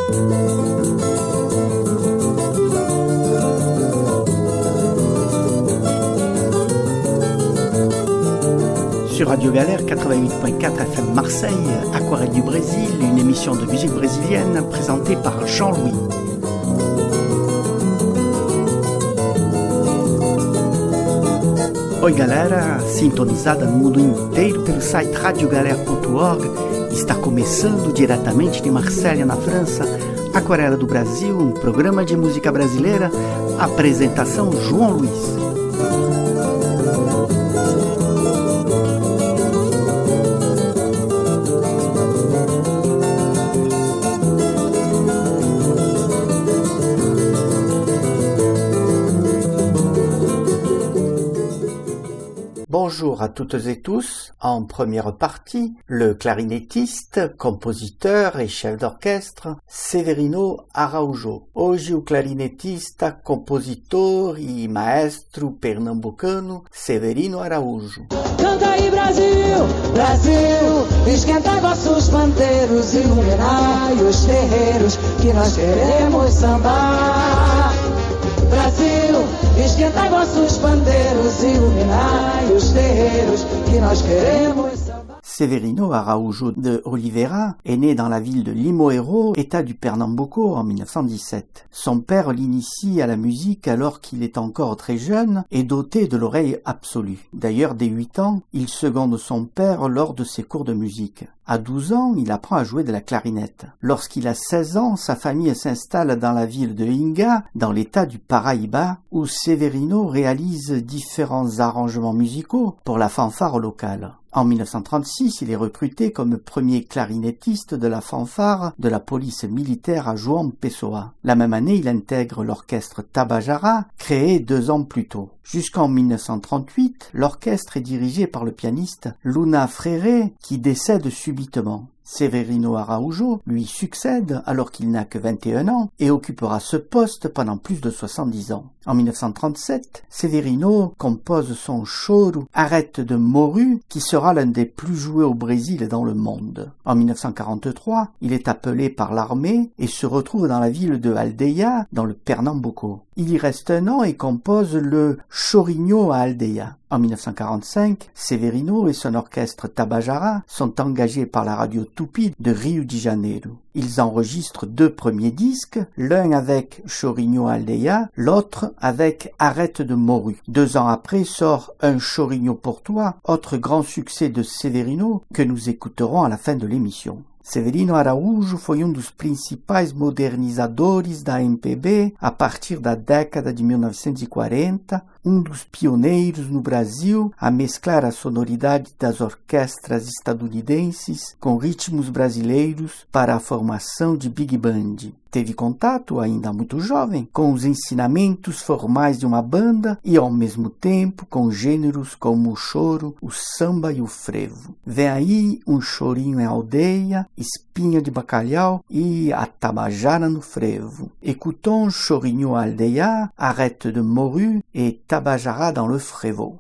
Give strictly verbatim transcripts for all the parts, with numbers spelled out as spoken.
Sur Radio Galère quatre-vingt-huit virgule quatre F M Marseille, Aquarelle du Brésil, une émission de musique brésilienne présentée par Jean-Louis. Oi galera, sintonizada no mundo inteiro pelo site radio galera ponto org, está começando diretamente de Marselha, na França, Aquarela do Brasil, um programa de música brasileira, apresentação João Luiz. Bonjour à toutes et tous. En première partie, le clarinettiste, compositeur et chef d'orchestre Severino Araújo. Hoje o clarinettista, compositor e maestro pernambucano Severino Araújo. Canta aí Brasil, Brasil, esquenta vossos pandeiros, iluminai os terreiros que nós queremos sambar. Brasil, esquentai vossos pandeiros, iluminai os terreiros que nós queremos sambar. Severino Araújo de Oliveira est né dans la ville de Limoeiro, état du Pernambuco, en mille neuf cent dix-sept. Son père l'initie à la musique alors qu'il est encore très jeune et doté de l'oreille absolue. D'ailleurs, dès huit ans, il seconde son père lors de ses cours de musique. À douze ans, il apprend à jouer de la clarinette. Lorsqu'il a seize ans, sa famille s'installe dans la ville de Inga, dans l'état du Paraíba, où Severino réalise différents arrangements musicaux pour la fanfare locale. En mille neuf cent trente-six, il est recruté comme premier clarinettiste de la fanfare de la police militaire à João Pessoa. La même année, il intègre l'orchestre Tabajara, créé deux ans plus tôt. Jusqu'en mille neuf cent trente-huit, l'orchestre est dirigé par le pianiste Luna Freire, qui décède subitement. Severino Araújo lui succède alors qu'il n'a que vingt et un ans et occupera ce poste pendant plus de soixante-dix ans. En mille neuf cent trente-sept, Severino compose son choro Arrête de Moru, qui sera l'un des plus joués au Brésil et dans le monde. En mille neuf cent quarante-trois, il est appelé par l'armée et se retrouve dans la ville de Aldeia, dans le Pernambuco. Il y reste un an et compose le Chorinho à Aldeia. En mille neuf cent quarante-cinq, Severino et son orchestre Tabajara sont engagés par la radio Tupi de Rio de Janeiro. Ils enregistrent deux premiers disques, l'un avec Chorinho à Aldeia, l'autre avec Arrête de Moru. Deux ans après sort Un Chorinho pour toi, autre grand succès de Severino que nous écouterons à la fin de l'émission. Severino Araújo foi um dos principais modernizadores da M P B a partir da década de mille neuf cent quarenta, um dos pioneiros no Brasil a mesclar a sonoridade das orquestras estadunidenses com ritmos brasileiros para a formação de Big Band. Teve contato, ainda muito jovem, com os ensinamentos formais de uma banda e, ao mesmo tempo, com gêneros como o choro, o samba e o frevo. Vem aí um chorinho em aldeia, espinha de bacalhau e a tabajara no frevo. Écoutons Chorinho à Aldeia, Arrête de Moru et Tabajara dans le frevo.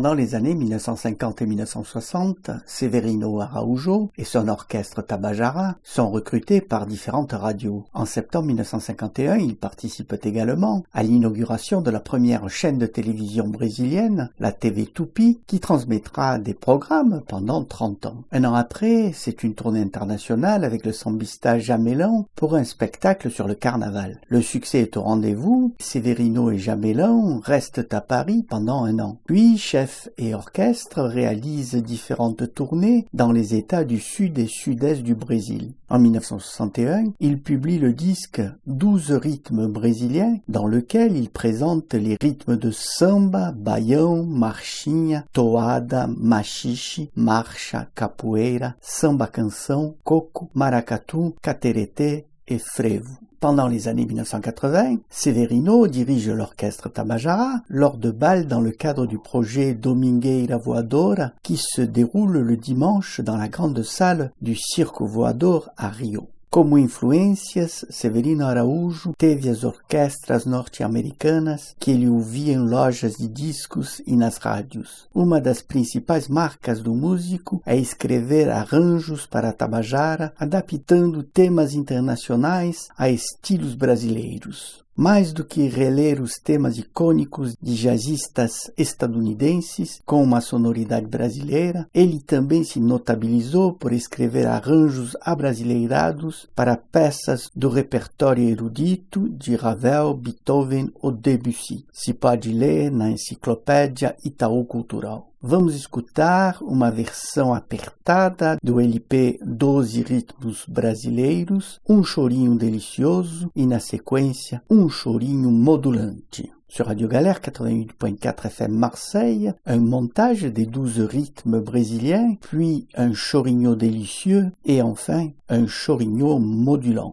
Pendant les années mille neuf cent cinquante et mille neuf cent soixante, Severino Araújo et son orchestre Tabajara sont recrutés par différentes radios. En septembre mille neuf cent cinquante et un, ils participent également à l'inauguration de la première chaîne de télévision brésilienne, la T V Tupi, qui transmettra des programmes pendant trente ans. Un an après, c'est une tournée internationale avec le sambista Jamelão pour un spectacle sur le carnaval. Le succès est au rendez-vous, Severino et Jamelão restent à Paris pendant un an. Puis, chef et orchestre réalisent différentes tournées dans les États du sud et sud-est du Brésil. En mille neuf cent soixante et un, il publie le disque douze rythmes brésiliens dans lequel il présente les rythmes de samba, baião, marchinha, toada, machixe, marcha, capoeira, samba canção, coco, maracatu, catereté et frevo. Pendant les années mille neuf cent quatre-vingts, Severino dirige l'orchestre Tabajara lors de bals dans le cadre du projet Domingueira Voadora qui se déroule le dimanche dans la grande salle du Circo Voador à Rio. Como influências, Severino Araújo teve as orquestras norte-americanas que ele ouvia em lojas de discos e nas rádios. Uma das principais marcas do músico é escrever arranjos para a Tabajara, adaptando temas internacionais a estilos brasileiros. Mais do que reler os temas icônicos de jazzistas estadunidenses com uma sonoridade brasileira, ele também se notabilizou por escrever arranjos abrasileirados para peças do repertório erudito de Ravel, Beethoven ou Debussy. Se pode ler na enciclopédia Itaú Cultural. Vamos escutar uma versão apertada do L P doze Ritmos Brasileiros, um chorinho delicioso e, na sequência, um chorinho modulante. Sur Radio Galère quatre-vingt-huit point quatre F M Marseille, un montage des douze rythmes brésiliens, puis un chorinho délicieux et enfin un chorinho modulant.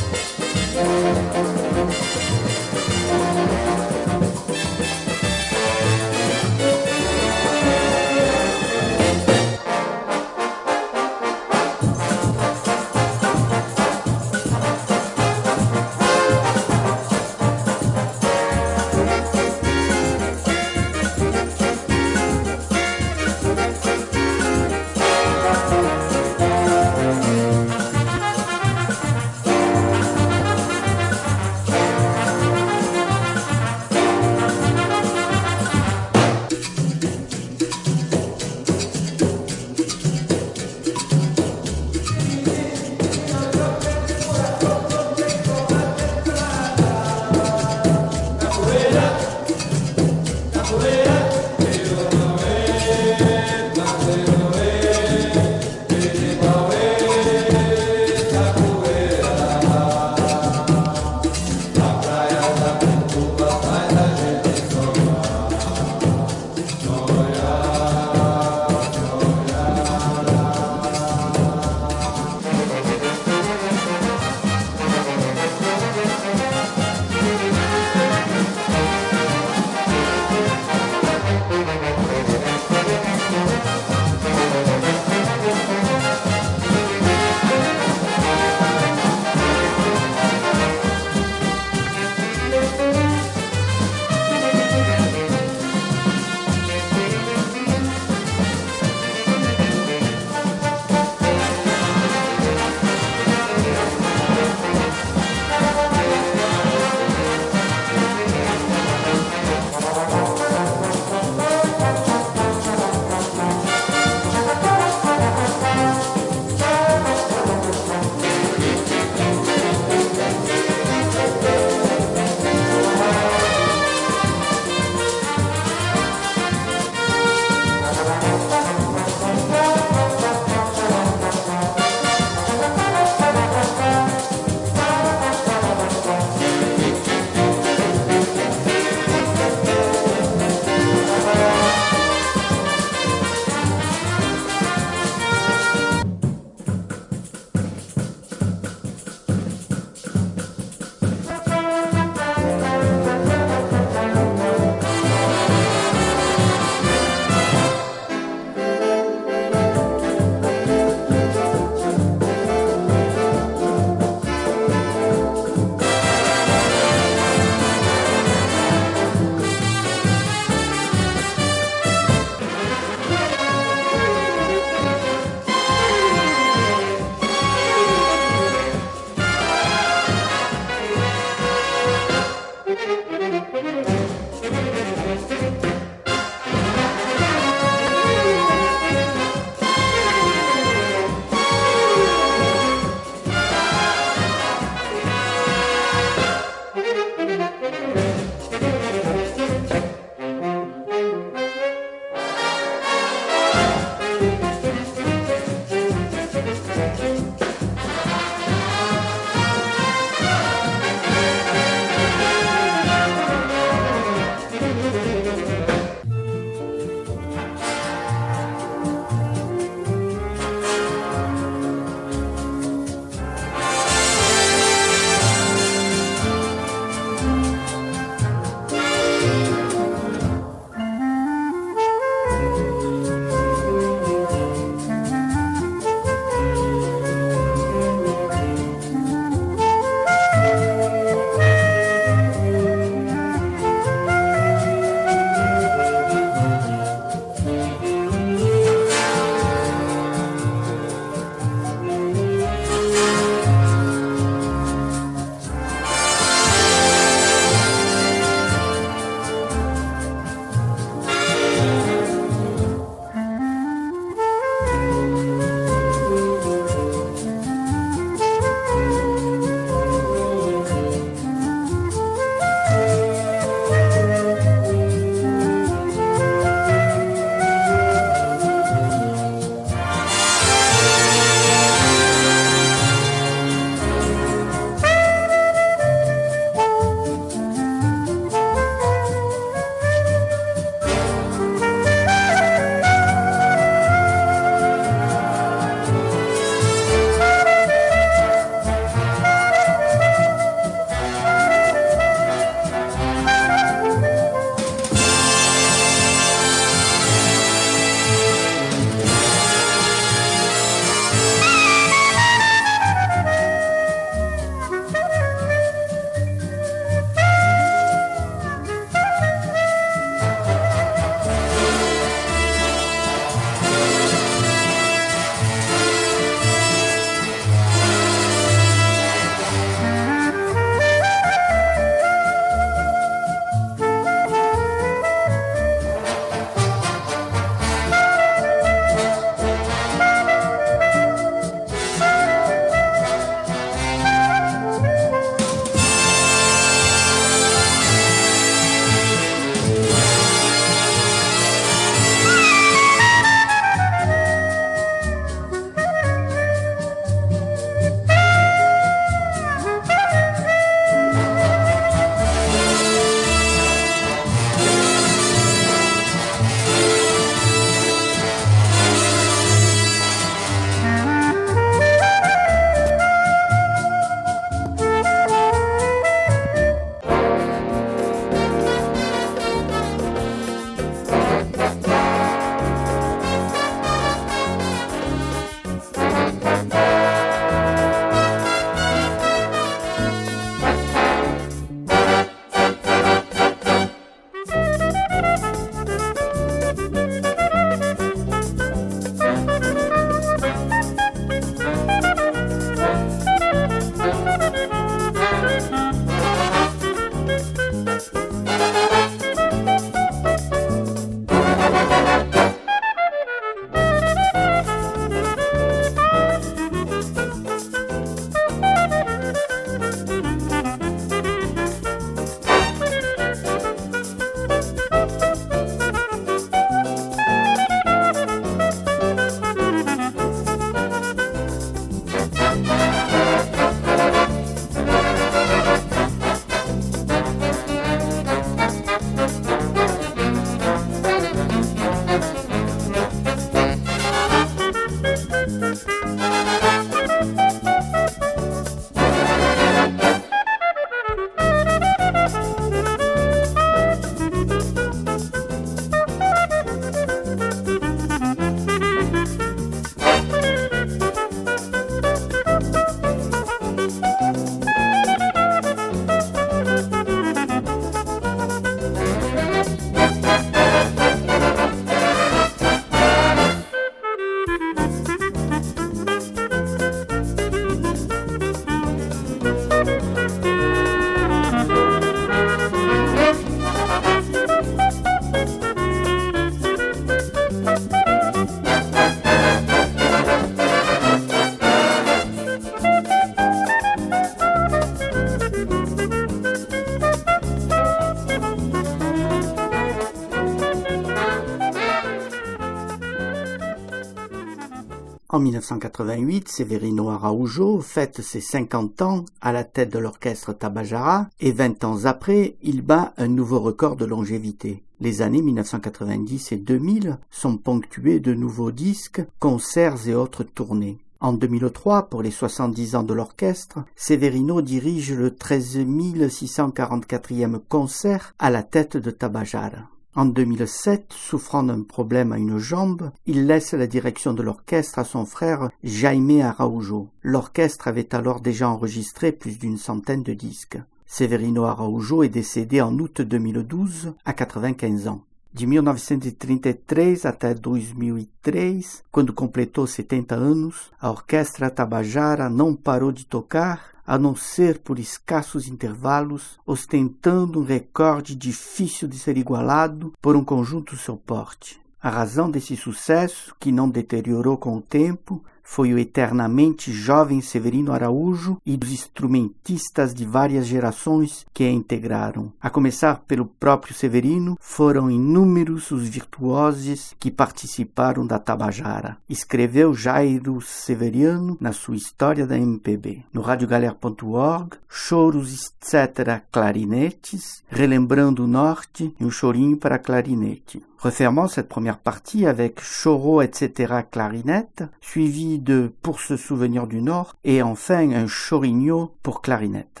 En mille neuf cent quatre-vingt-huit, Severino Araújo fête ses cinquante ans à la tête de l'orchestre Tabajara et vingt ans après, il bat un nouveau record de longévité. Les années mille neuf cent quatre-vingt-dix et deux mille sont ponctuées de nouveaux disques, concerts et autres tournées. En deux mille trois, pour les soixante-dix ans de l'orchestre, Severino dirige le treize mille six cent quarante-quatrième concert à la tête de Tabajara. En deux mille sept, souffrant d'un problème à une jambe, il laisse la direction de l'orchestre à son frère Jaime Araújo. L'orchestre avait alors déjà enregistré plus d'une centaine de disques. Severino Araújo est décédé en août deux mille douze à quatre-vingt-quinze ans. De mille novecentos e trinta e três até dois mil e três, quando completou setenta anos, a Orquestra Tabajara não parou de tocar, a não ser por escassos intervalos, ostentando um recorde difícil de ser igualado por um conjunto seu porte. A razão desse sucesso, que não deteriorou com o tempo, foi o eternamente jovem Severino Araújo e dos instrumentistas de várias gerações que a integraram. A começar pelo próprio Severino, foram inúmeros os virtuosos que participaram da Tabajara. Escreveu Jairo Severiano na sua História da M P B. No radiogalera ponto org, choros etc. clarinetes, relembrando o norte e um chorinho para clarinete. Refermons cette première partie avec Choro et cetera clarinette, suivi de Pour se souvenir du Nord et enfin un chorinho pour clarinette.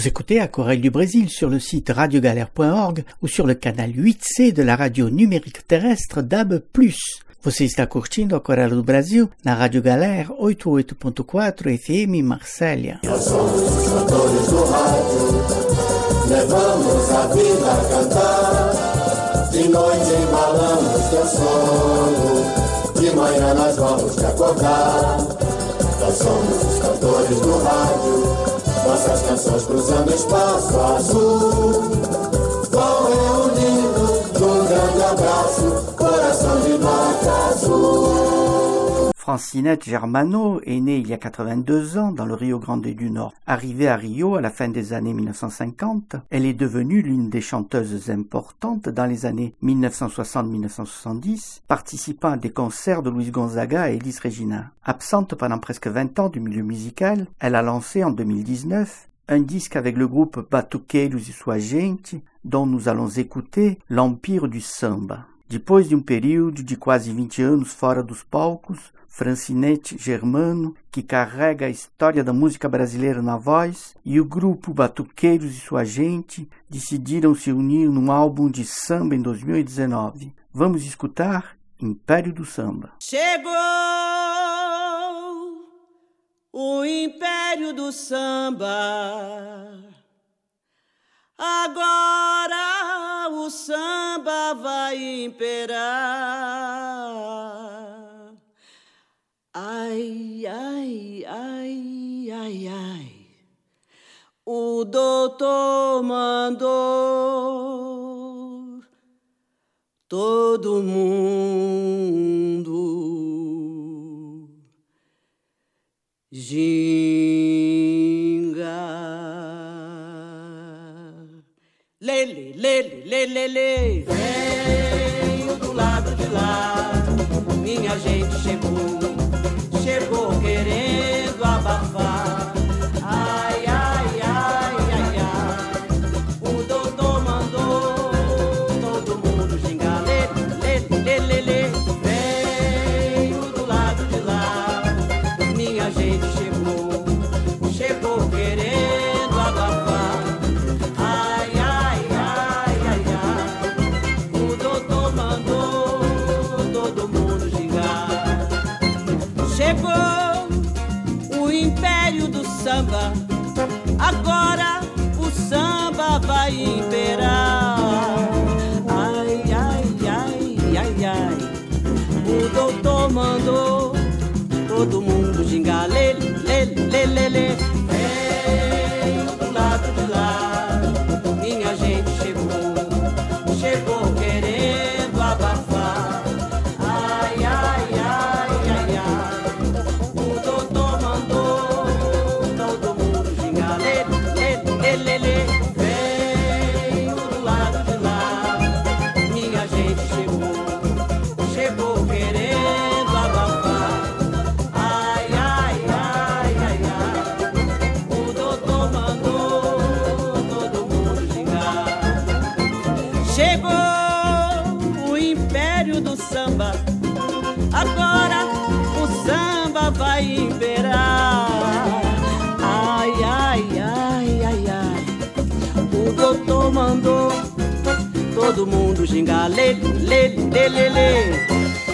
Vous écoutez Aquarelle du Brésil sur le site radio galère point org ou sur le canal huit C de la radio numérique terrestre D A B plus. Você está curtindo Aquarela do Brasil na Rádio Galera oitenta e oito ponto quatro F M Marsella. Nós somos os cantores do rádio, levamos a vida a cantar. De noite embalamos teu sono, de manhã nós vamos te acordar. Nós somos os cantores do rádio, nossas canções cruzando espaço azul. Vão reunindo num grande abraço, coração de nota azul. Francinette Germano est née il y a quatre-vingt-deux ans dans le Rio Grande du Nord. Arrivée à Rio à la fin des années mille neuf cent cinquante, elle est devenue l'une des chanteuses importantes dans les années mille neuf cent soixante à mille neuf cent soixante-dix, participant à des concerts de Luis Gonzaga et Elis Regina. Absente pendant presque vingt ans du milieu musical, elle a lancé en deux mille dix-neuf un disque avec le groupe Batuqueiros e Sua Gente, dont nous allons écouter L'Empire du Samba. Depois de um período de quase vinte anos fora dos palcos, Francinette Germano, que carrega a história da música brasileira na voz, e o grupo Batuqueiros e Sua Gente decidiram se unir num álbum de samba em dois mil e dezenove. Vamos escutar Império do Samba. Chegou o Império do Samba, agora o samba vai imperar. Ai, ai, ai, ai, ai, o doutor mandou todo mundo gingar. Lele, lele, lele, lele. Venho do lado de lá, minha gente chegou, chegou querendo abafar. Ai, ai, ai, ai, ai, o doutor mandou todo mundo gingar. Lele, lele, lele. Venho do lado de lá, minha gente chegou, chegou querendo abafar. Ai, ai, ai, ai, ai, o doutor mandou todo mundo gingar. Chegou o Império do Samba, agora o samba vai imperar. Ai, ai, ai, ai, ai, o doutor mandou todo mundo gingar. Lele, lele, lele, lele. Venho do lado de lá, minha gente chegou, chegou querendo abafar. Ai, ai, ai, ai, ai, o doutor mandou todo mundo gingar. Lele, lele, lele. Venho do lado de lá, minha gente chegou, chegou querendo abafar. Ai, ai, ai, ai, ai, o doutor mandou todo mundo gingar. Chegou o Império do Samba, agora o samba vai imperar. Ai, ai, ai, ai, ai, o doutor mandou todo mundo gingar. Lele, lele, lele, lele.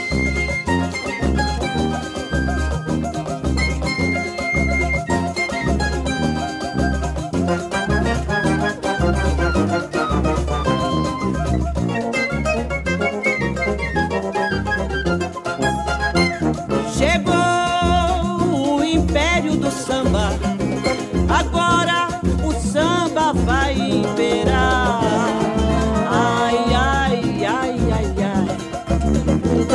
Chegou o Império do Samba, agora o samba vai imperar. Ai, ai, ai, ai, ai, o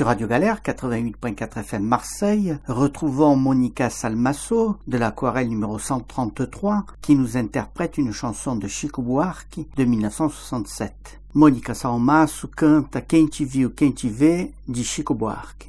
Sur Radio Galère, quatre-vingt-huit point quatre F M Marseille, retrouvons Monica Salmasso de l'Aquarelle numéro cent trente-trois qui nous interprète une chanson de Chico Buarque de mille neuf cent soixante-sept. Monica Salmasso canta Quem te viu, quem te vê de Chico Buarque.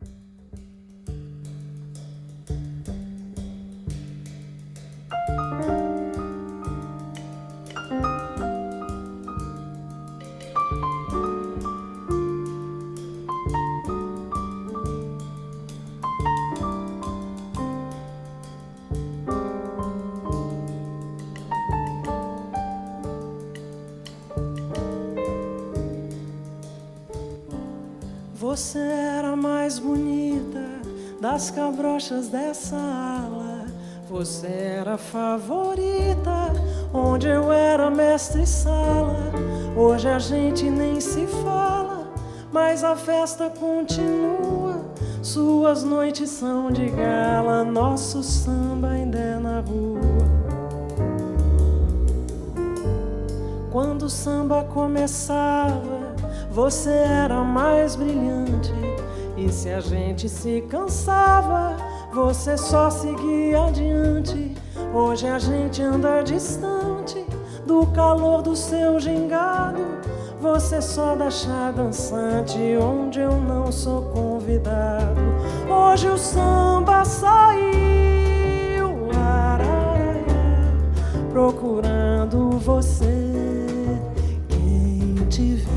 Você era a mais bonita das cabrochas dessa ala. Você era a favorita, onde eu era mestre-sala. Hoje a gente nem se fala, mas a festa continua. Suas noites são de gala, nosso samba ainda é na rua. Quando o samba começava, você era mais brilhante. E se a gente se cansava, você só seguia adiante. Hoje a gente anda distante do calor do seu gingado. Você só dá chá dançante onde eu não sou convidado. Hoje o samba saiu, araraia, procurando você. Quem te vê,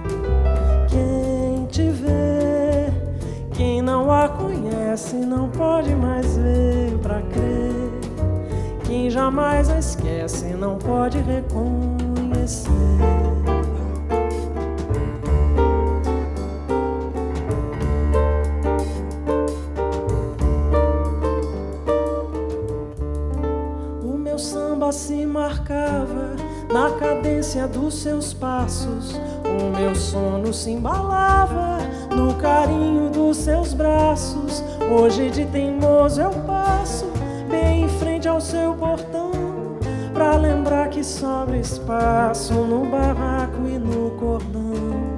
quem te vê, quem não a conhece não pode mais ver pra crer. Quem jamais a esquece não pode reconhecer. O meu samba se marcava na cadência dos seus passos. O meu sono se embalava no carinho dos seus braços. Hoje de teimoso eu passo bem em frente ao seu portão, pra lembrar que sobra espaço no barraco e no cordão.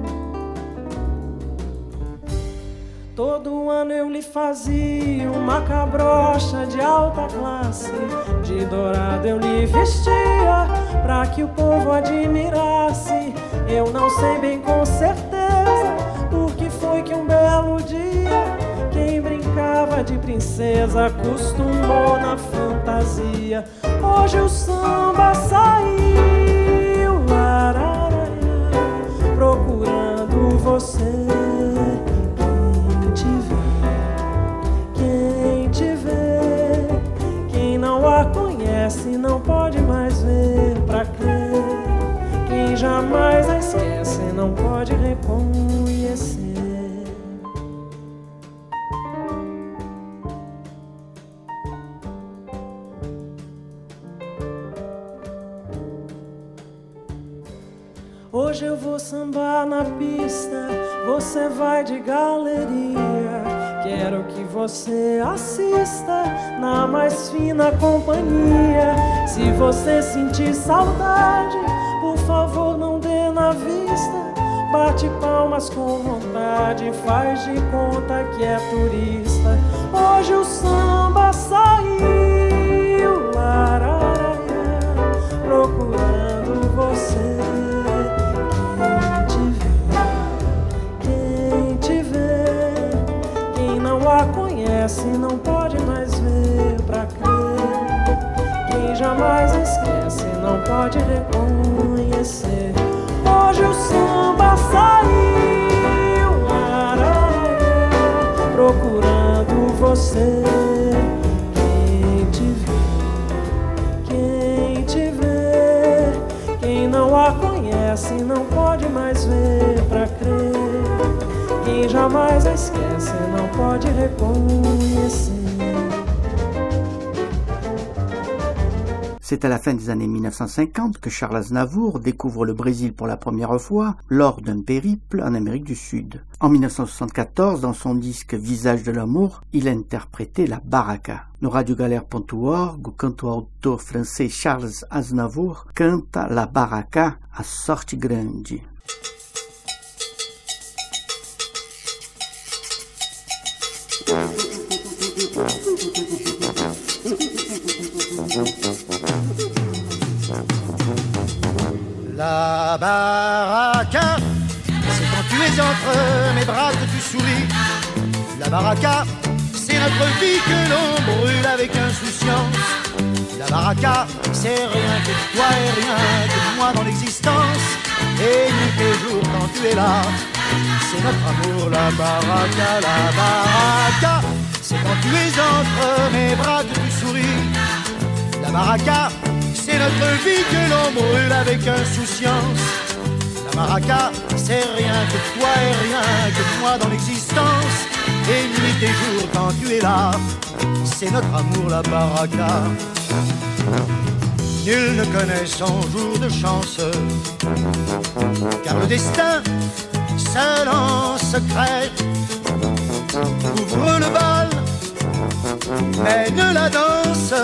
Todo ano eu lhe fazia uma cabrocha de alta classe. De dourado eu lhe vestia pra que o povo admirasse. Eu não sei bem com certeza porque foi que um belo dia quem brincava de princesa acostumou na fantasia. Hoje o samba saiu, lararaia, procurando você. Quem te vê, quem te vê, quem não a conhece não pode mais ver pra crer. Quem jamais a esquece não pode reconhecer. Hoje eu vou sambar na pista, você vai de galeria. Quero que você assista na mais fina companhia. Se você sentir saudade, por favor não dê na vista. Bate palmas com vontade, faz de conta que é turista. Hoje o samba saiu, lararaia, procurando você. A conhece não pode mais ver pra crer. Quem jamais a esquece não pode reconhecer. Hoje o samba saiu, araraia, procurando você. Quem te vê, quem te vê, quem não a conhece não pode mais ver pra crer. Quem jamais a esquece não pode reconhecer. C'est à la fin des années mille neuf cent cinquante que Charles Aznavour découvre le Brésil pour la première fois lors d'un périple en Amérique du Sud. En mille neuf cent soixante-quatorze, dans son disque Visage de l'amour, il interprétait la baraca. No radio galère ponto org, o canto-autor francês Charles Aznavour canta la baraca à sorte grande. La baraka, c'est quand tu es entre mes bras que tu souris. La baraka, c'est notre vie que l'on brûle avec insouciance. La baraka, c'est rien que toi et rien que moi dans l'existence. Et nuit et jour quand tu es là, c'est notre amour. La baraka, la baraka, c'est quand tu es entre mes bras que tu souris. La baraka, c'est notre vie que l'on brûle avec insouciance. La baraka, c'est rien que toi et rien que moi dans l'existence. Et nuit et jour quand tu es là, c'est notre amour. La baraka. Nul ne connaît son jour de chance, car le destin, seul en secret, ouvre le bal, mène la danse,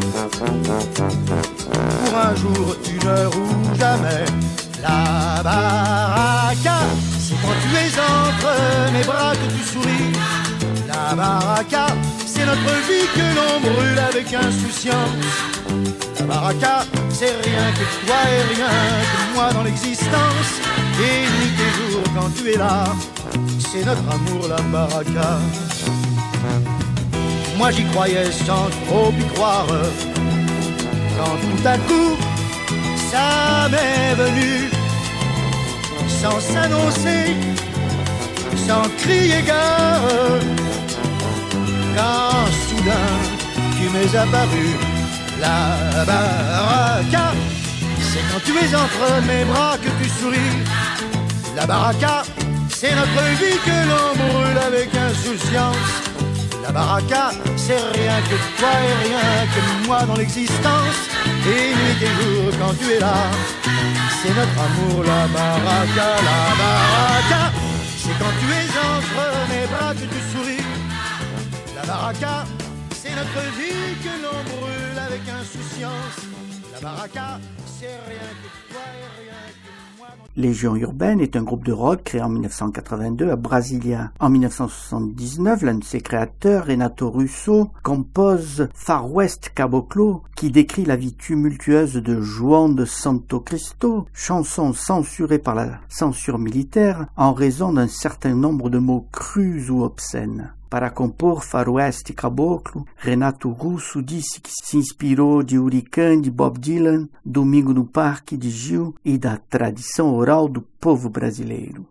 pour un jour, une heure ou jamais. La baraka, c'est quand tu es entre mes bras que tu souris. La baraka, c'est notre vie que l'on brûle avec insouciance. La baraka, c'est rien que toi et rien que moi dans l'existence. Et nuit et jour quand tu es là, c'est notre amour. La baraka. Moi j'y croyais sans trop y croire, quand tout à coup ça m'est venu, sans s'annoncer, sans crier gare, quand soudain tu m'es apparu. La baraka, c'est quand tu es entre mes bras que tu souris. La baraka, c'est notre vie que l'on brûle avec insouciance. La baraka, c'est rien que toi et rien que moi dans l'existence. Et nuit et jour quand tu es là, c'est notre amour. La baraka, la baraka, c'est quand tu es entre mes bras que tu souris. La baraka, c'est notre vie que l'on brûle avec insouciance. La baraka, c'est rien que toi et rien que moi. Légion urbaine est un groupe de rock créé en dix-neuf cent quatre-vingt-deux à Brasilia. En dix-neuf cent soixante-dix-neuf, l'un de ses créateurs, Renato Russo, compose Far West Caboclo, qui décrit la vie tumultueuse de João de Santo Cristo, chanson censurée par la censure militaire en raison d'un certain nombre de mots crus ou obscènes. Para compor Faroeste Caboclo, Renato Russo disse que se inspirou de Hurricane de Bob Dylan, Domingo no Parque de Gil e da tradição oral do povo brasileiro.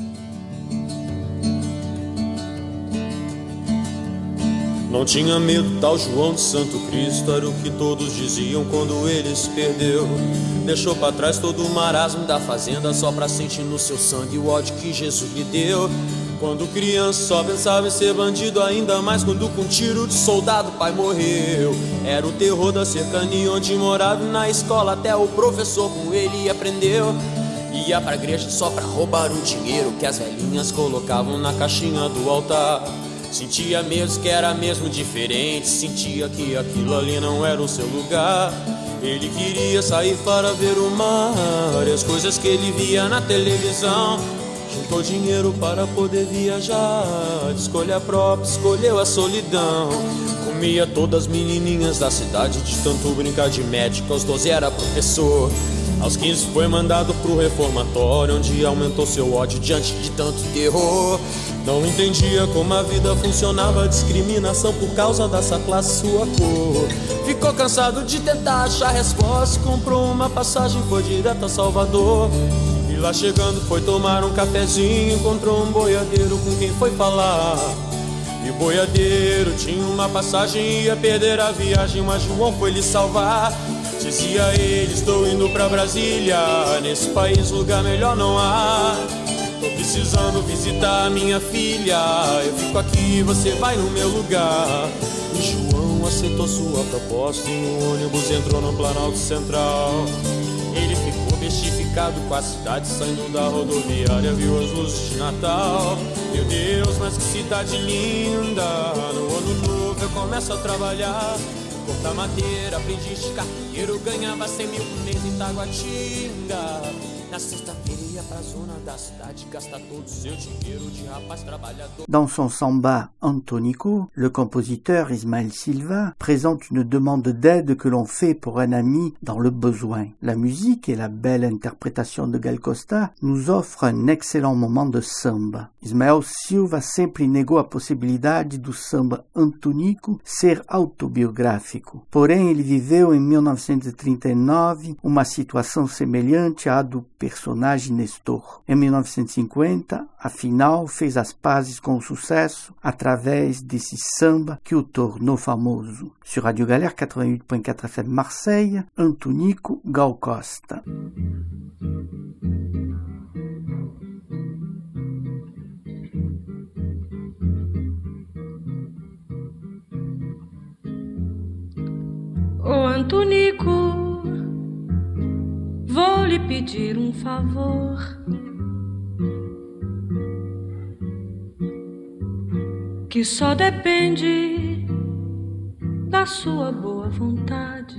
Não tinha medo, tal João de Santo Cristo, era o que todos diziam quando ele se perdeu. Deixou pra trás todo o marasmo da fazenda, só pra sentir no seu sangue o ódio que Jesus lhe deu. Quando criança só pensava em ser bandido, ainda mais quando com tiro de soldado o pai morreu. Era o terror da cercania onde morava, e na escola até o professor com ele aprendeu. Ia pra igreja só pra roubar o dinheiro que as velhinhas colocavam na caixinha do altar. Sentia mesmo que era mesmo diferente, sentia que aquilo ali não era o seu lugar. Ele queria sair para ver o mar e as coisas que ele via na televisão. Juntou dinheiro para poder viajar, de escolha própria, escolheu a solidão. Comia todas as menininhas da cidade, de tanto brincar de médico, aos doze era professor. Aos quinze foi mandado pro reformatório, onde aumentou seu ódio diante de tanto terror. Não entendia como a vida funcionava, discriminação por causa dessa classe, sua cor. Ficou cansado de tentar achar resposta, comprou uma passagem, foi direto a Salvador. E lá chegando foi tomar um cafezinho, encontrou um boiadeiro com quem foi falar. E o boiadeiro tinha uma passagem, ia perder a viagem, mas João foi lhe salvar. Dizia ele, estou indo pra Brasília, nesse país lugar melhor não há. Tô precisando visitar a minha filha, eu fico aqui, você vai no meu lugar. E João aceitou sua proposta e um ônibus entrou no Planalto Central. Ele ficou bestificado com a cidade, saindo da rodoviária, viu as luzes de Natal. Meu Deus, mas que cidade linda, no ano novo eu começo a trabalhar. Cortar madeira, aprendiz de carpinteiro, ganhava cem mil por mês em Taguatinga. Na sexta-feira ia pra zona da cidade gastar todo o seu dinheiro de rapaz trabalhador. Dans son samba Antonico, le compositeur Ismael Silva présente une demande d'aide que l'on fait pour un ami dans le besoin. La musique et la belle interprétation de Gal Costa nous offrent un excellent moment de samba. Ismael Silva sempre negou a possibilidade do samba Antonico ser autobiográfico. Porém, ele viveu em mil novecentos e trinta e nove uma situação semelhante à do personagem Nestor. Em mil novecentos e cinquenta, afinal, fez as pazes com o sucesso através desse samba que o tornou famoso. Sur Radio Galère quatre-vingt-huit point quatre F M Marseille, Antonico, Gal Costa. Ô Antonico, vou lhe pedir um favor. Que só depende da sua boa vontade.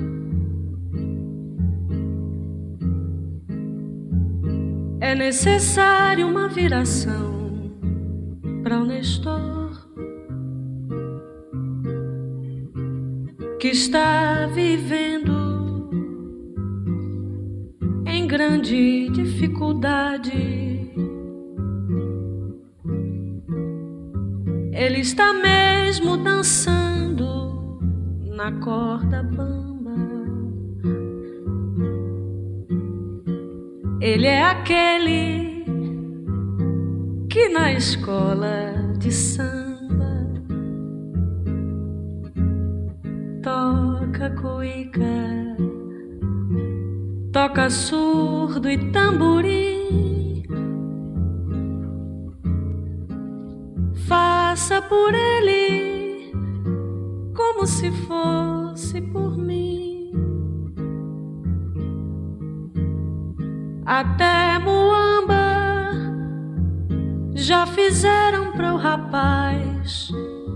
É necessário uma viração para o Nestor, que está vivendo em grande dificuldade. Ele está mesmo dançando na corda bamba. Ele é aquele que na escola de samba toca cuíca, toca surdo e tamborim. Faça por ele como se fosse por mim. Até muamba já fizeram para o rapaz,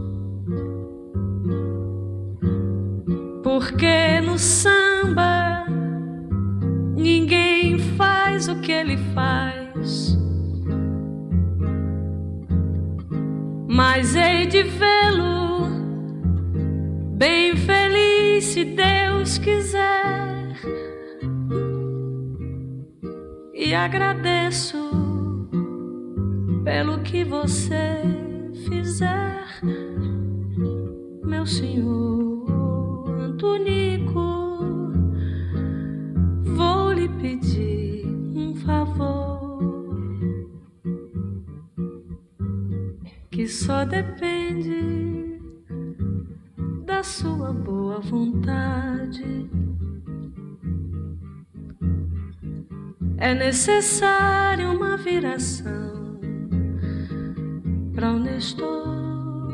porque no samba ninguém faz o que ele faz. Mas hei de vê-lo bem feliz se Deus quiser. E agradeço pelo que você fizer, meu senhor Antonico. Vou lhe pedir um favor que só depende da sua boa vontade. É necessário uma viração para o Nestor,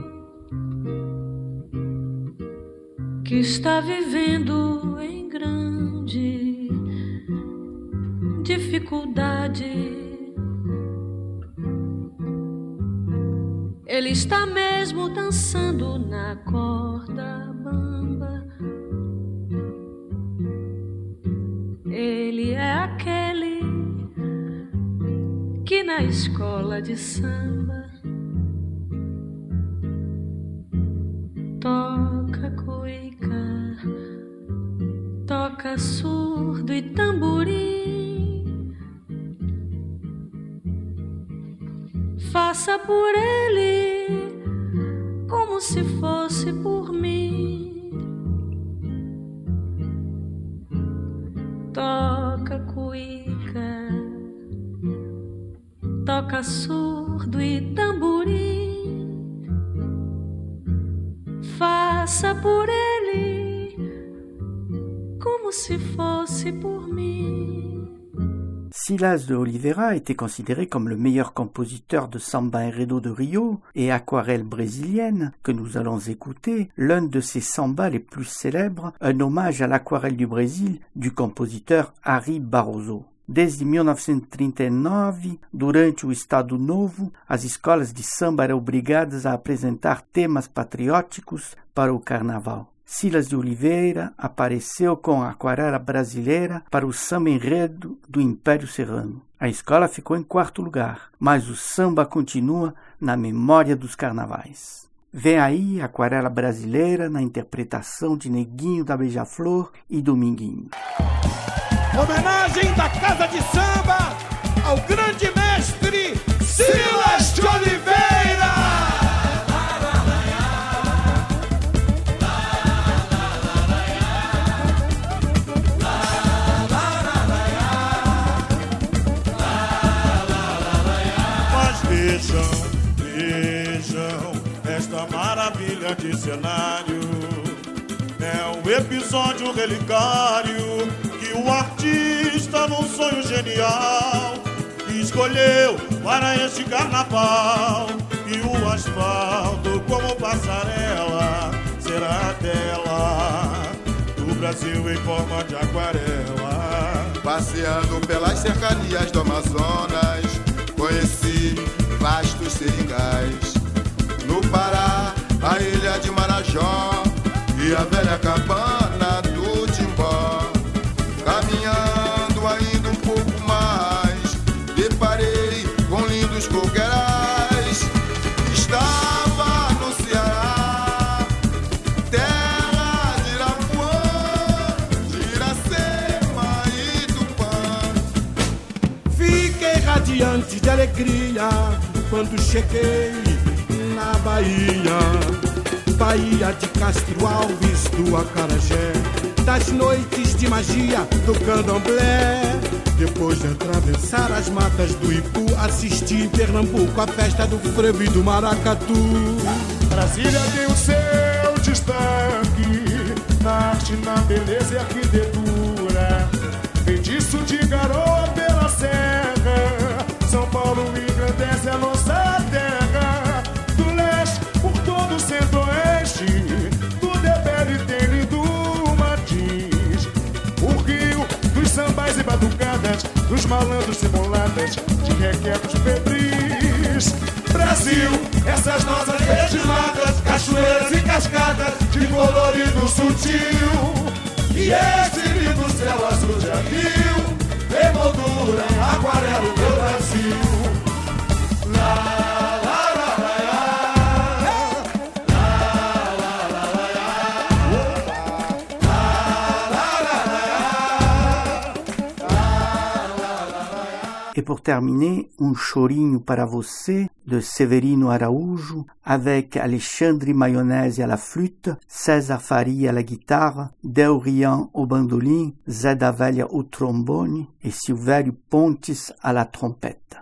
que está vivendo em grande dificuldade. Ele está mesmo dançando na corda bamba. Ele é aquele que na escola de samba toca cuíca, toca surdo e tamborim. Faça por ele como se fosse por mim. Toca cuíca, toca surdo e tamborim. Faça por ele como se fosse por mim. Silas de Oliveira était considéré comme le meilleur compositeur de samba enredo de Rio et aquarelle brésilienne que nous allons écouter, l'un de ses sambas les plus célèbres, un hommage à l'aquarelle du Brésil du compositeur Ari Barroso. Desde mil novecentos e trinta e nove, durante o Estado Novo, as escolas de samba eram obrigadas a apresentar temas patrióticos para o carnaval. Silas de Oliveira apareceu com a aquarela brasileira para o samba enredo do Império Serrano. A escola ficou em quarto lugar, mas o samba continua na memória dos carnavais. Vem aí a aquarela brasileira na interpretação de Neguinho da Beija-Flor e Dominguinho. Homenagem da Casa de Samba ao grande mestre Silas de Oliveira! Vejam, vejam esta maravilha de cenário. É um episódio relicário que o artista, num sonho genial, escolheu para este carnaval. E o asfalto, como passarela, será a tela do Brasil em forma de aquarela. Passeando pelas cercanias do Amazonas, conheci vastos seringais. No Pará, a ilha de Marajó e a velha cabana do Timbó. Caminhando ainda um pouco mais, deparei com lindos coqueirais. Estava no Ceará, terra de Irapuã, de Iracema e Tupã. Fiquei radiante de alegria quando cheguei na Bahia, Bahia de Castro Alves, do Acarajé, das noites de magia do candomblé. Depois de atravessar as matas do Ipu, assisti em Pernambuco a festa do frevo e do maracatu. Brasília tem o seu destaque na arte, na beleza e arquitetura. Feitiço de garoa pela serra, São Paulo engrandece a nossa terra. Do leste por todo o centro-oeste, tudo é belo e tem lindo Martins. O rio dos sambais e batucadas, dos malandros simuladas, de requebros febris. Brasil, essas nossas verdes matas, cachoeiras e cascadas, de colorido sutil. E esse lindo céu azul de abril, emoldura, aquarela do Brasil. La, la, la, la, la, la, la, la, la, Et pour terminer, um chorinho para você de Severino Araújo avec Alexandre Maionese à la flûte, César Faria à la guitarra, Del Rian au bandolim, Zé da Velha au trombone et Silvério Pontes à la trompette.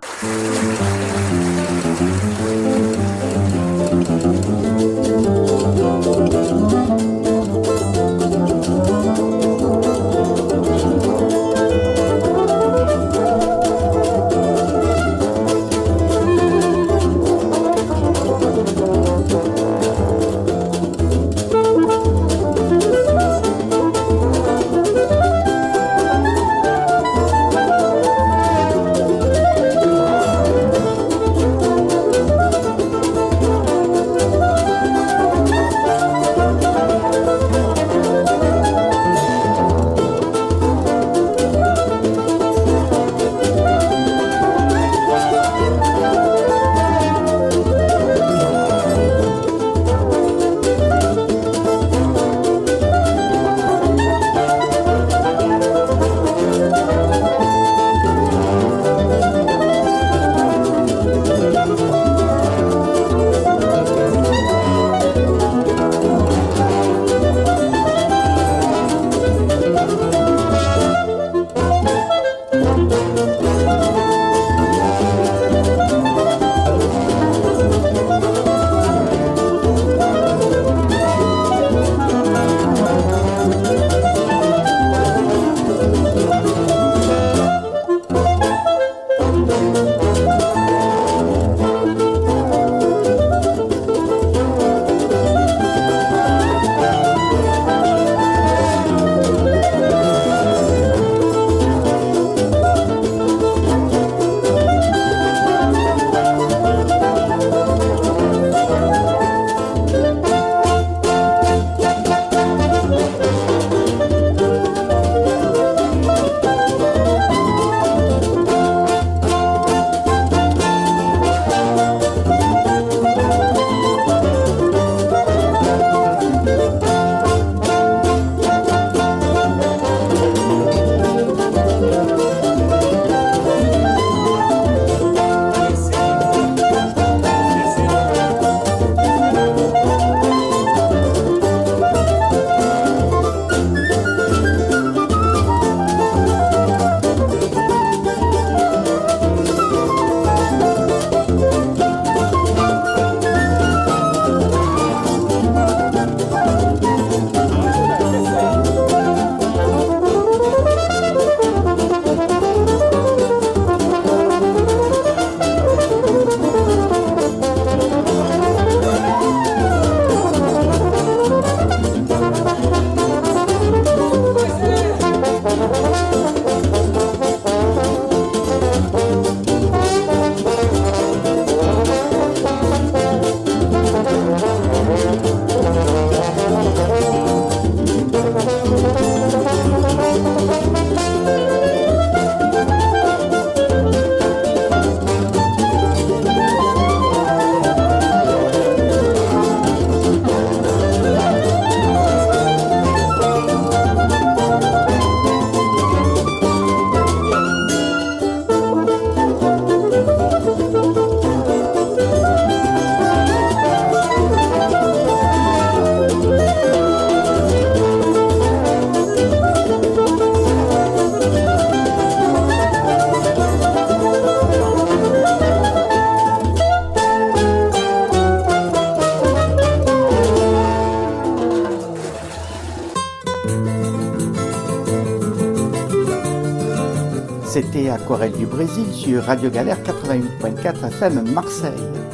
C'était Aquarelle du Brésil sur Radio Galère quatre-vingt-huit point quatre F M Marseille.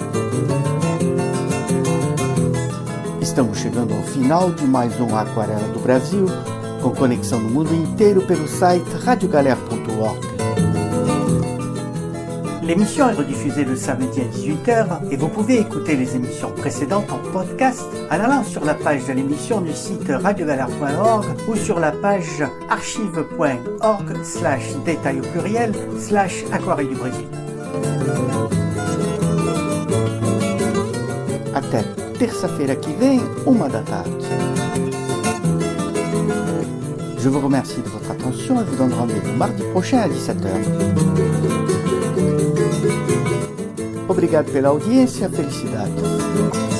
Estamos chegando ao final de mais um Aquarela do Brasil, com conexão no mundo inteiro pelo site radio galère point org. L'émission est rediffusée le samedi à dix-huit heures et vous pouvez écouter les émissions précédentes en podcast en allant sur la page de l'émission du site radio galère point org ou sur la page archive point org slash détail au pluriel slash aquarelle du Brésil. Até terça-feira que vem, uma da tarde. Je vous remercie de votre attention et vous donne rendez-vous mardi prochain à dix-sept heures. Obrigado pela audiência, felicidades.